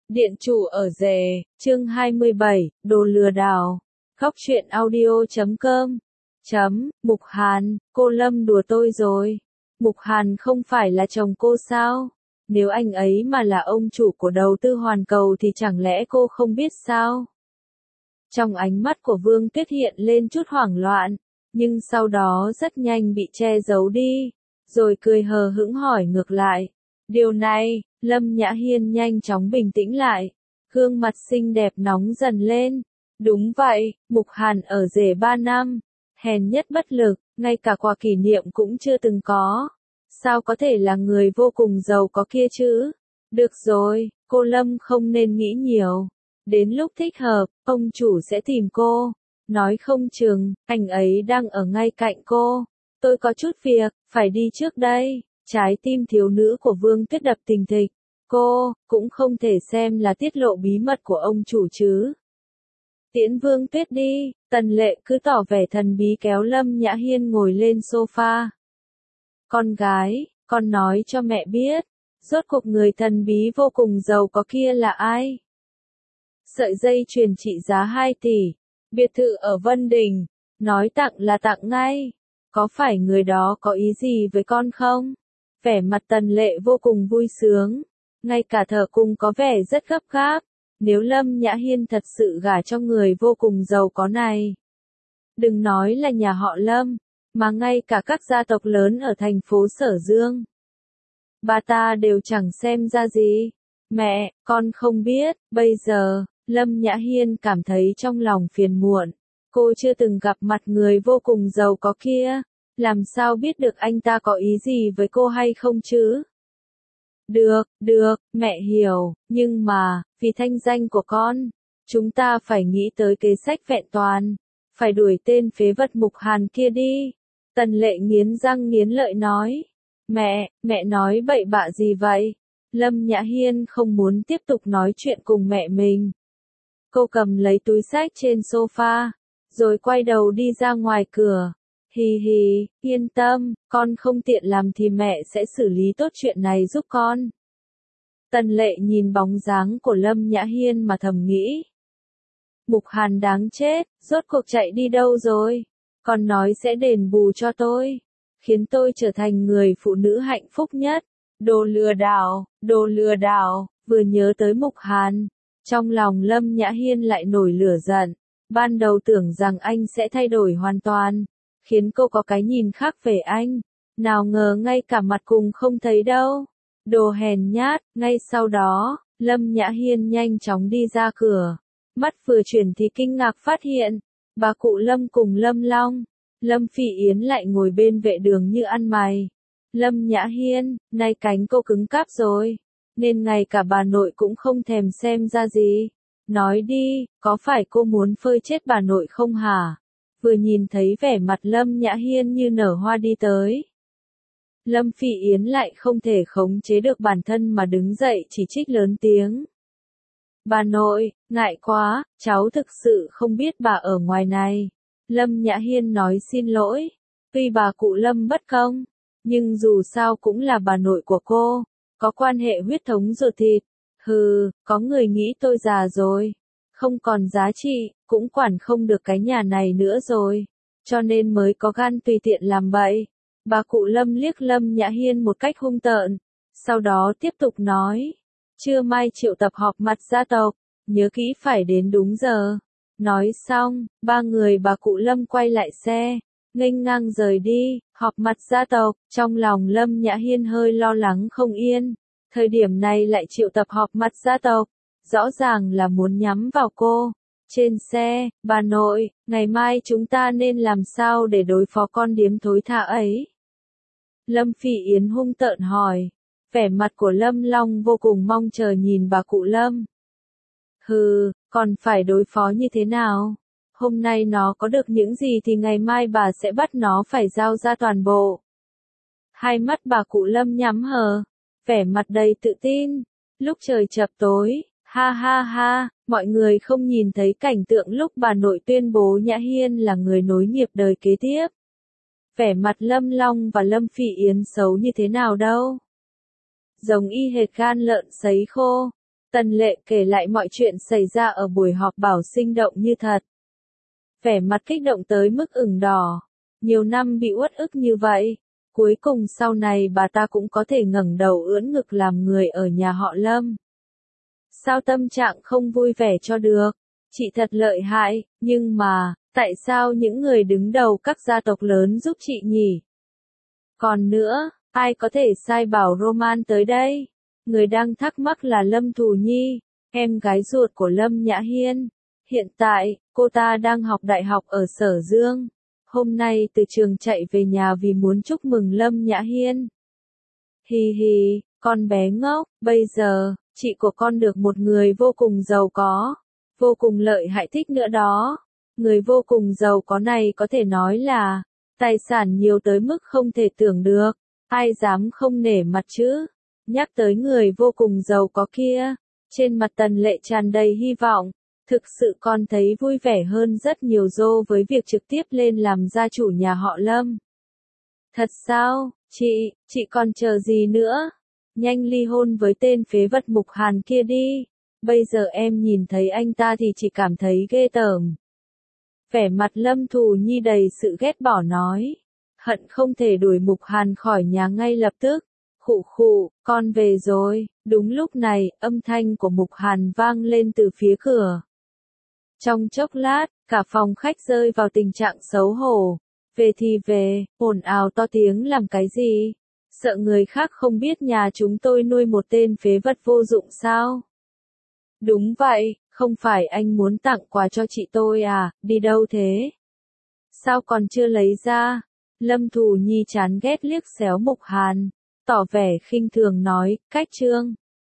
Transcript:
Điện chủ ở rể, chương 27, đồ lừa đảo. Góc truyện audio.com. Mục Hàn, cô Lâm đùa tôi rồi. Mục Hàn không phải là chồng cô sao? Nếu anh ấy mà là ông chủ của đầu tư hoàn cầu thì chẳng lẽ cô không biết sao? Trong ánh mắt của Vương Tuyết hiện lên chút hoảng loạn, nhưng sau đó rất nhanh bị che giấu đi, rồi cười hờ hững hỏi ngược lại. Điều này, Lâm Nhã Hiên nhanh chóng bình tĩnh lại, gương mặt xinh đẹp nóng dần lên. Đúng vậy, Mục Hàn ở rể 3 năm, hèn nhất bất lực, ngay cả quà kỷ niệm cũng chưa từng có. Sao có thể là người vô cùng giàu có kia chứ? Được rồi, cô Lâm không nên nghĩ nhiều. Đến lúc thích hợp, ông chủ sẽ tìm cô. Nói không chừng, anh ấy đang ở ngay cạnh cô. Tôi có chút việc, phải đi trước đây. Trái tim thiếu nữ của Vương Tuyết đập thình thịch. Cô, cũng không thể xem là tiết lộ bí mật của ông chủ chứ. Tiễn Vương Tuyết đi, Tần Lệ cứ tỏ vẻ thần bí kéo Lâm Nhã Hiên ngồi lên sofa. Con gái, con nói cho mẹ biết, rốt cuộc người thần bí vô cùng giàu có kia là ai? Sợi dây chuyền trị giá 2 tỷ, biệt thự ở Vân Đình, nói tặng là tặng ngay. Có phải người đó có ý gì với con không? Vẻ mặt Tần Lệ vô cùng vui sướng, ngay cả thở cùng có vẻ rất gấp gáp. Nếu Lâm Nhã Hiên thật sự gả cho người vô cùng giàu có này, đừng nói là nhà họ Lâm, mà ngay cả các gia tộc lớn ở thành phố Sở Dương, bà ta đều chẳng xem ra gì. Mẹ, con không biết, bây giờ, Lâm Nhã Hiên cảm thấy trong lòng phiền muộn. Cô chưa từng gặp mặt người vô cùng giàu có kia, làm sao biết được anh ta có ý gì với cô hay không chứ? Được, mẹ hiểu, nhưng mà, vì thanh danh của con, chúng ta phải nghĩ tới kế sách vẹn toàn, phải đuổi tên phế vật Mục Hàn kia đi. Tần Lệ nghiến răng nghiến lợi nói. Mẹ nói bậy bạ gì vậy? Lâm Nhã Hiên không muốn tiếp tục nói chuyện cùng mẹ mình. Cô cầm lấy túi xách trên sofa, rồi quay đầu đi ra ngoài cửa. Hì, yên tâm, con không tiện làm thì mẹ sẽ xử lý tốt chuyện này giúp con. Tần Lệ nhìn bóng dáng của Lâm Nhã Hiên mà thầm nghĩ. Mục Hàn đáng chết, rốt cuộc chạy đi đâu rồi? Còn nói sẽ đền bù cho tôi, khiến tôi trở thành người phụ nữ hạnh phúc nhất. Đồ lừa đảo, vừa nhớ tới Mục Hàn, trong lòng Lâm Nhã Hiên lại nổi lửa giận. Ban đầu tưởng rằng anh sẽ thay đổi hoàn toàn, khiến cô có cái nhìn khác về anh. Nào ngờ ngay cả mặt cùng không thấy đâu. Đồ hèn nhát. Ngay sau đó, Lâm Nhã Hiên nhanh chóng đi ra cửa. Mắt vừa chuyển thì kinh ngạc phát hiện, bà cụ Lâm cùng Lâm Long, Lâm Phỉ Yến lại ngồi bên vệ đường như ăn mày. Lâm Nhã Hiên, nay cánh cô cứng cáp rồi, nên ngay cả bà nội cũng không thèm xem ra gì. Nói đi, có phải cô muốn phơi chết bà nội không hả? Vừa nhìn thấy vẻ mặt Lâm Nhã Hiên như nở hoa đi tới, Lâm Phỉ Yến lại không thể khống chế được bản thân mà đứng dậy chỉ trích lớn tiếng. Bà nội, ngại quá, cháu thực sự không biết bà ở ngoài này. Lâm Nhã Hiên nói xin lỗi, tuy bà cụ Lâm bất công, nhưng dù sao cũng là bà nội của cô, có quan hệ huyết thống ruột thịt. Hừ, có người nghĩ tôi già rồi, không còn giá trị, cũng quản không được cái nhà này nữa rồi, cho nên mới có gan tùy tiện làm bậy. Bà cụ Lâm liếc Lâm Nhã Hiên một cách hung tợn, sau đó tiếp tục nói. Trưa mai triệu tập họp mặt gia tộc, nhớ kỹ phải đến đúng giờ. Nói xong, ba người bà cụ Lâm quay lại xe, nghênh ngang rời đi. Họp mặt gia tộc, trong lòng Lâm Nhã Hiên hơi lo lắng không yên. Thời điểm này lại triệu tập họp mặt gia tộc, rõ ràng là muốn nhắm vào cô. Trên xe, bà nội, ngày mai chúng ta nên làm sao để đối phó con điếm thối tha ấy? Lâm Phỉ Yến hung tợn hỏi. Vẻ mặt của Lâm Long vô cùng mong chờ nhìn bà cụ Lâm. Hừ, còn phải đối phó như thế nào? Hôm nay nó có được những gì thì ngày mai bà sẽ bắt nó phải giao ra toàn bộ. Hai mắt bà cụ Lâm nhắm hờ, vẻ mặt đầy tự tin. Lúc trời chập tối, ha, mọi người không nhìn thấy cảnh tượng lúc bà nội tuyên bố Nhã Hiên là người nối nghiệp đời kế tiếp. Vẻ mặt Lâm Long và Lâm Phỉ Yến xấu như thế nào đâu. Giống y hệt gan lợn sấy khô. Tần Lệ kể lại mọi chuyện xảy ra ở buổi họp bảo sinh động như thật. Vẻ mặt kích động tới mức ửng đỏ. Nhiều năm bị uất ức như vậy, cuối cùng sau này bà ta cũng có thể ngẩng đầu ưỡn ngực làm người ở nhà họ Lâm. Sao tâm trạng không vui vẻ cho được? Chị thật lợi hại, nhưng mà, tại sao những người đứng đầu các gia tộc lớn giúp chị nhỉ? Còn nữa, ai có thể sai bảo Roman tới đây? Người đang thắc mắc là Lâm Thù Nhi, em gái ruột của Lâm Nhã Hiên. Hiện tại, cô ta đang học đại học ở Sở Dương. Hôm nay từ trường chạy về nhà vì muốn chúc mừng Lâm Nhã Hiên. Hi hi, con bé ngốc, bây giờ, chị của con được một người vô cùng giàu có, vô cùng lợi hại thích nữa đó. Người vô cùng giàu có này có thể nói là, tài sản nhiều tới mức không thể tưởng được, ai dám không nể mặt chứ. Nhắc tới người vô cùng giàu có kia, trên mặt Tần Lệ tràn đầy hy vọng. Thực sự con thấy vui vẻ hơn rất nhiều với việc trực tiếp lên làm gia chủ nhà họ Lâm. Thật sao, chị còn chờ gì nữa? Nhanh ly hôn với tên phế vật Mục Hàn kia đi. Bây giờ em nhìn thấy anh ta thì chỉ cảm thấy ghê tởm. Vẻ mặt Lâm Thù Nhi đầy sự ghét bỏ nói. Hận không thể đuổi Mục Hàn khỏi nhà ngay lập tức. Khụ khụ, con về rồi. Đúng lúc này, âm thanh của Mục Hàn vang lên từ phía cửa. Trong chốc lát, cả phòng khách rơi vào tình trạng xấu hổ. Về thì về, ồn ào to tiếng làm cái gì? Sợ người khác không biết nhà chúng tôi nuôi một tên phế vật vô dụng sao? Đúng vậy, không phải anh muốn tặng quà cho chị tôi à, đi đâu thế? Sao còn chưa lấy ra? Lâm Thù Nhi chán ghét liếc xéo Mục Hàn, tỏ vẻ khinh thường nói, cách trương.